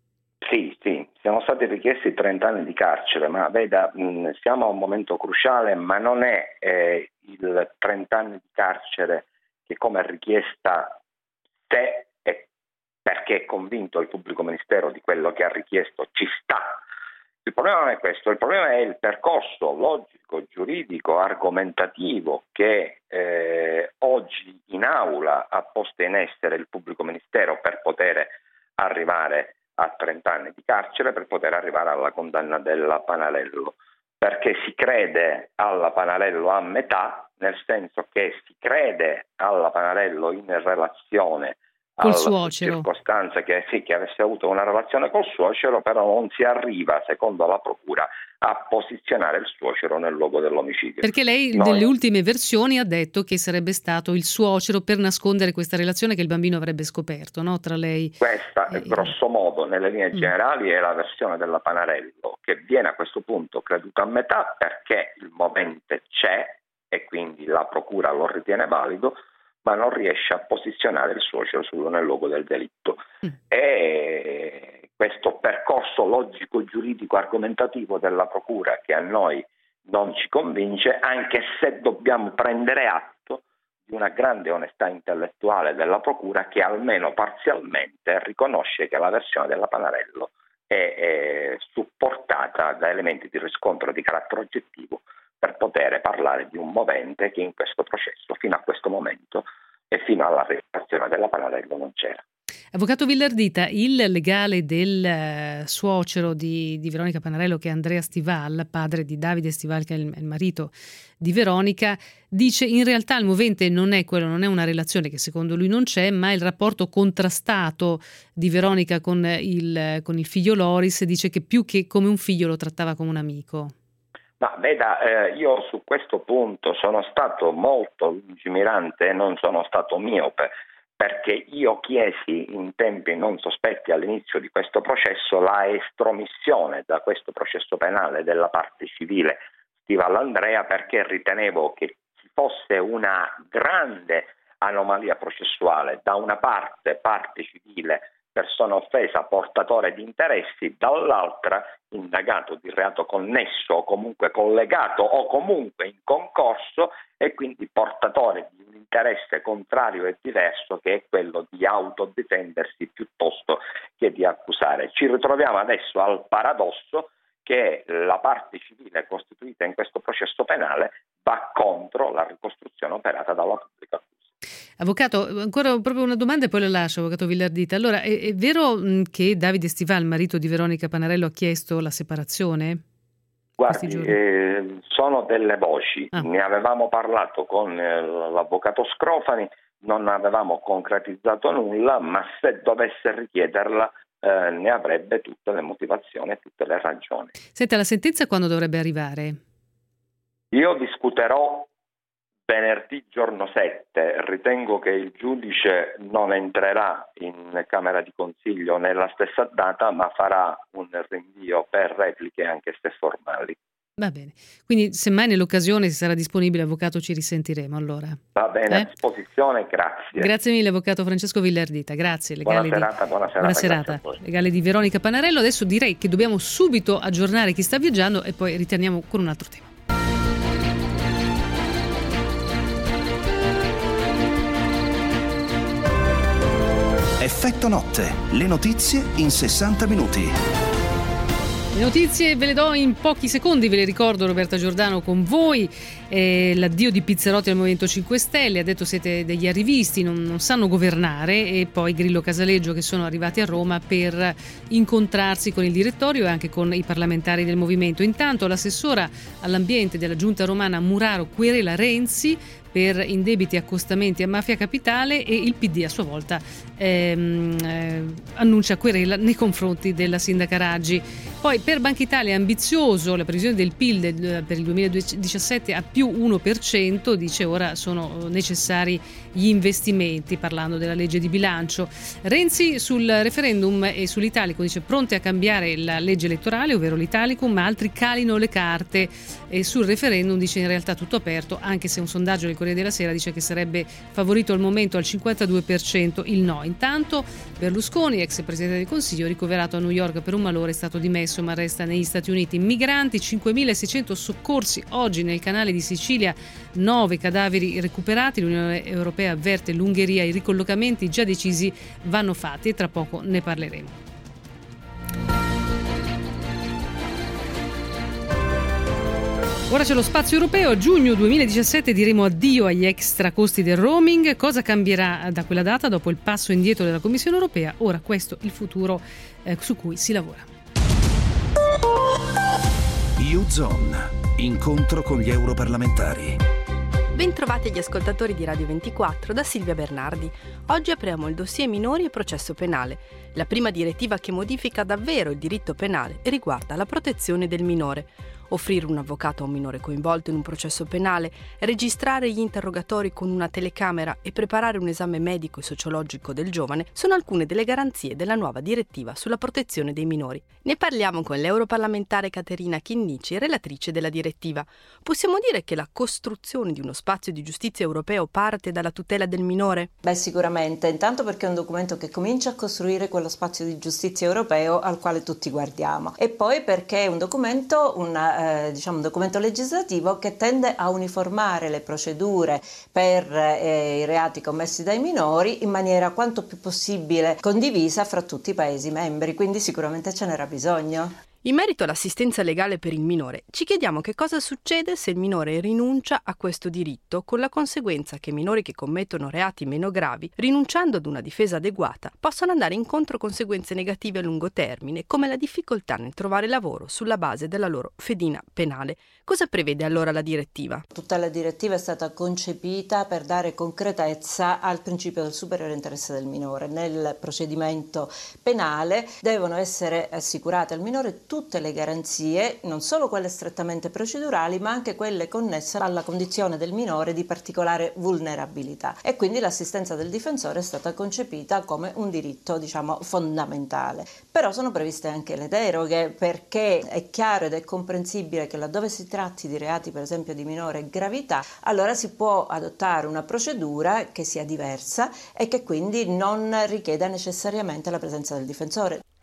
Sì, sì, siamo stati richiesti trenta anni di carcere, ma veda, mh, siamo a un momento cruciale, ma non è eh, il trenta anni di carcere che come richiesta se è perché è convinto il pubblico ministero di quello che ha richiesto ci sta. Il problema non è questo, il problema è il percorso logico, giuridico, argomentativo che eh, oggi in aula ha posto in essere il pubblico ministero per poter arrivare a trenta anni di carcere, per poter arrivare alla condanna della Panarello, perché si crede alla Panarello a metà, nel senso che si crede alla Panarello in relazione col alla suocero. circostanza che sì, che avesse avuto una relazione col suocero, però non si arriva, secondo la procura, a posizionare il suocero nel luogo dell'omicidio. Perché lei Noi... nelle ultime versioni ha detto che sarebbe stato il suocero per nascondere questa relazione che il bambino avrebbe scoperto, no? Tra lei Questa, e... grosso modo, nelle linee generali, è la versione della Panarello, che viene a questo punto creduta a metà perché il movente c'è e quindi la procura lo ritiene valido, ma non riesce a posizionare il suocero sul nel luogo del delitto. Mm. E questo percorso logico, giuridico, argomentativo della procura che a noi non ci convince, anche se dobbiamo prendere atto di una grande onestà intellettuale della procura che almeno parzialmente riconosce che la versione della Panarello è, è supportata da elementi di riscontro di carattere oggettivo per poter parlare di un movente che in questo processo, fino a questo momento e fino alla realizzazione della Panarello, non c'era. Avvocato Villardita, il legale del eh, suocero di, di Veronica Panarello, che è Andrea Stival, padre di Davide Stival, che è il, il marito di Veronica, dice in realtà il movente non è quello, non è una relazione che secondo lui non c'è, ma il rapporto contrastato di Veronica con il, con il figlio Loris. Dice che più che come un figlio lo trattava come un amico. Ma veda, eh, io su questo punto sono stato molto lungimirante e non sono stato miope, perché io chiesi in tempi non sospetti all'inizio di questo processo la estromissione da questo processo penale della parte civile Stival Andrea, perché ritenevo che ci fosse una grande anomalia processuale, da una parte parte civile, persona offesa, portatore di interessi, dall'altra indagato di reato connesso o comunque collegato o comunque in concorso e quindi portatore di un interesse contrario e diverso, che è quello di autodifendersi piuttosto che di accusare. Ci ritroviamo adesso al paradosso che la parte civile costituita in questo processo penale va contro la ricostruzione operata dalla pubblica accusa. Avvocato, ancora proprio una domanda e poi la lascio, avvocato Villardita. Allora, è, è vero che Davide Stival, marito di Veronica Panarello, ha chiesto la separazione? Guardi, eh, sono delle voci, ah. ne avevamo parlato con eh, l'avvocato Scrofani, non avevamo concretizzato nulla, ma se dovesse richiederla eh, ne avrebbe tutte le motivazioni e tutte le ragioni. Senta, la sentenza quando dovrebbe arrivare? Io discuterò venerdì giorno sette, ritengo che il giudice non entrerà in Camera di Consiglio nella stessa data, ma farà un rinvio per repliche anche se formali. Va bene, quindi semmai nell'occasione, se sarà disponibile, avvocato, ci risentiremo allora. Va bene, eh? a disposizione, grazie. Grazie mille, avvocato Francesco Villardita, grazie. Buona Legale serata, di... buona serata. Buona serata. Legale di Veronica Panarello. Adesso direi che dobbiamo subito aggiornare chi sta viaggiando e poi ritorniamo con un altro tema. Effetto notte, le notizie in sessanta minuti. Le notizie ve le do in pochi secondi, ve le ricordo. Roberta Giordano con voi. Eh, l'addio di Pizzarotti al Movimento cinque Stelle, ha detto siete degli arrivisti, non, non sanno governare, e poi Grillo Casaleggio che sono arrivati a Roma per incontrarsi con il direttorio e anche con i parlamentari del movimento. Intanto l'assessora all'ambiente della giunta romana Muraro querela Renzi per indebiti accostamenti a Mafia Capitale e il P D a sua volta ehm, eh, annuncia querela nei confronti della sindaca Raggi. Poi per Banca Italia è ambizioso, la previsione del P I L del, per il duemiladiciassette a più uno per cento, dice ora sono necessari gli investimenti, parlando della legge di bilancio. Renzi sul referendum e sull'Italicum dice pronti a cambiare la legge elettorale, ovvero l'Italicum, ma altri calino le carte, e sul referendum dice in realtà tutto aperto, anche se un sondaggio del Corriere della Sera dice che sarebbe favorito al momento al cinquantadue per cento il no. Intanto Berlusconi, ex presidente del Consiglio, ricoverato a New York per un malore, è stato dimesso ma resta negli Stati Uniti. Migranti, cinquemilaseicento soccorsi oggi nel canale di Sicilia, nove cadaveri recuperati. L'Unione Europea avverte l'Ungheria, i ricollocamenti già decisi vanno fatti e tra poco ne parleremo. Ora c'è lo spazio europeo, a giugno duemiladiciassette diremo addio agli extra costi del roaming. Cosa cambierà da quella data dopo il passo indietro della Commissione europea? Ora questo è il futuro eh, su cui si lavora. U-Zone, incontro con gli europarlamentari. Bentrovati agli ascoltatori di Radio ventiquattro da Silvia Bernardi. Oggi apriamo il dossier minori e processo penale. La prima direttiva che modifica davvero il diritto penale riguarda la protezione del minore. Offrire un avvocato a un minore coinvolto in un processo penale, registrare gli interrogatori con una telecamera e preparare un esame medico e sociologico del giovane sono alcune delle garanzie della nuova direttiva sulla protezione dei minori. Ne parliamo con l'europarlamentare Caterina Chinnici, relatrice della direttiva. Possiamo dire che la costruzione di uno spazio di giustizia europeo parte dalla tutela del minore? Beh, sicuramente, intanto perché è un documento che comincia a costruire quello spazio di giustizia europeo al quale tutti guardiamo, e poi perché è un documento, una Eh, diciamo un documento legislativo che tende a uniformare le procedure per eh, i reati commessi dai minori in maniera quanto più possibile condivisa fra tutti i Paesi membri, quindi sicuramente ce n'era bisogno. In merito all'assistenza legale per il minore, ci chiediamo che cosa succede se il minore rinuncia a questo diritto, con la conseguenza che minori che commettono reati meno gravi, rinunciando ad una difesa adeguata, possono andare incontro a conseguenze negative a lungo termine, come la difficoltà nel trovare lavoro sulla base della loro fedina penale. Cosa prevede allora la direttiva? Tutta la direttiva è stata concepita per dare concretezza al principio del superiore interesse del minore. Nel procedimento penale devono essere assicurate al minore tutte le garanzie, non solo quelle strettamente procedurali, ma anche quelle connesse alla condizione del minore di particolare vulnerabilità, e quindi l'assistenza del difensore è stata concepita come un diritto, diciamo, fondamentale. Però sono previste anche le deroghe, perché è chiaro ed è comprensibile che laddove si tratti di reati, per esempio di minore gravità, allora si può adottare una procedura che sia diversa e che quindi non richieda necessariamente la presenza del difensore.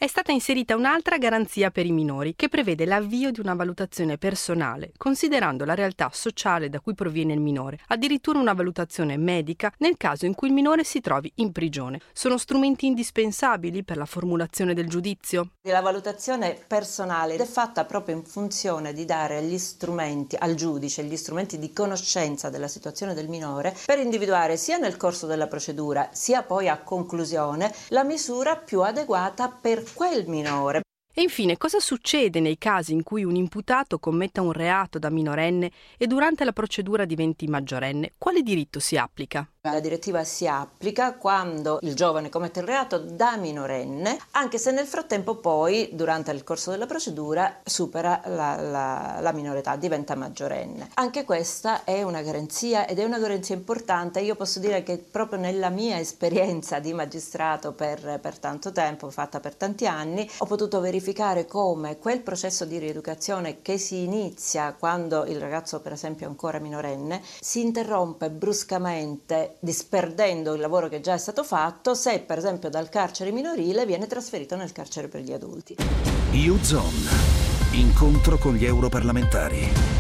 è stata inserita un'altra garanzia per i minori che prevede l'avvio di una valutazione personale, considerando la realtà sociale da cui proviene il minore, addirittura una valutazione medica nel caso in cui il minore si trovi in prigione. Sono strumenti indispensabili per la formulazione del giudizio? La valutazione personale è fatta proprio in funzione di dare gli strumenti al giudice, gli strumenti di conoscenza della situazione del minore per individuare sia nel corso della procedura sia poi a conclusione la misura più adeguata per quel minore. E infine, cosa succede nei casi in cui un imputato commetta un reato da minorenne e durante la procedura diventi maggiorenne? Quale diritto si applica? La direttiva si applica quando il giovane commette il reato da minorenne, anche se nel frattempo poi, durante il corso della procedura, supera la, la, la minore età, diventa maggiorenne. Anche questa è una garanzia ed è una garanzia importante. Io posso dire che proprio nella mia esperienza di magistrato per, per tanto tempo, fatta per tanti anni, ho potuto verificare come quel processo di rieducazione che si inizia quando il ragazzo, per esempio, è ancora minorenne, si interrompe bruscamente, disperdendo il lavoro che già è stato fatto, se per esempio dal carcere minorile viene trasferito nel carcere per gli adulti. U-Zone, incontro con gli europarlamentari,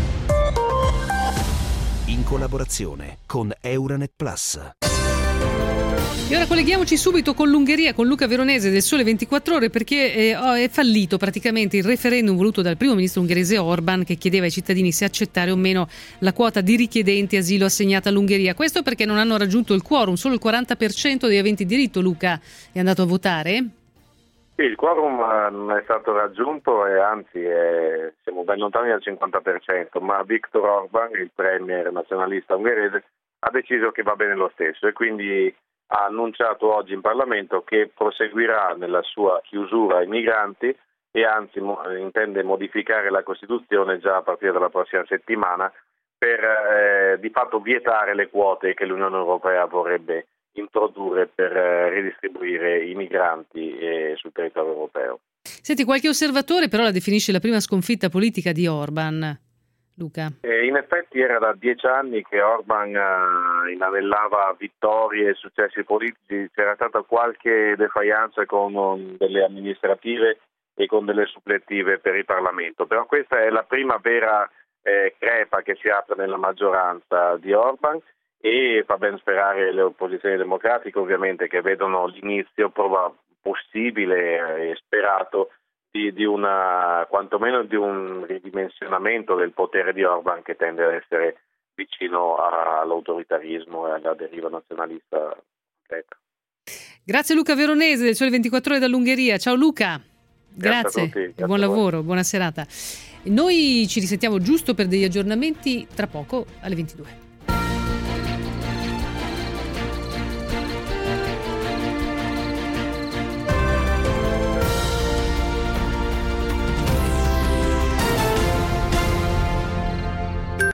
in collaborazione con Euranet Plus. E ora colleghiamoci subito con l'Ungheria, con Luca Veronese del Sole ventiquattro Ore, perché eh, è fallito praticamente il referendum voluto dal primo ministro ungherese Orban, che chiedeva ai cittadini se accettare o meno la quota di richiedenti asilo assegnata all'Ungheria. Questo perché non hanno raggiunto il quorum, solo il quaranta per cento degli aventi diritto, Luca, è andato a votare? Sì, il quorum non è stato raggiunto e anzi è, siamo ben lontani dal cinquanta per cento, ma Viktor Orban, il premier nazionalista ungherese, ha deciso che va bene lo stesso e quindi ha annunciato oggi in Parlamento che proseguirà nella sua chiusura ai migranti e anzi mo- intende modificare la Costituzione già a partire dalla prossima settimana per eh, di fatto vietare le quote che l'Unione Europea vorrebbe introdurre per eh, ridistribuire i migranti eh, sul territorio europeo. Senti, qualche osservatore però la definisce la prima sconfitta politica di Orban. Luca. Eh, in effetti era da dieci anni che Orban eh, inanellava vittorie e successi politici, c'era stata qualche defiance con um, delle amministrative e con delle suppletive per il Parlamento, però questa è la prima vera eh, crepa che si apre nella maggioranza di Orban e fa ben sperare le opposizioni democratiche ovviamente che vedono l'inizio prova possibile e sperato Di, di una quantomeno di un ridimensionamento del potere di Orban che tende ad essere vicino all'autoritarismo e alla deriva nazionalista. Grazie Luca Veronese del Sole ventiquattro Ore dall'Ungheria. Ciao Luca. Grazie, Grazie, Grazie buon lavoro, buona serata. Noi ci risentiamo giusto per degli aggiornamenti tra poco alle ventidue.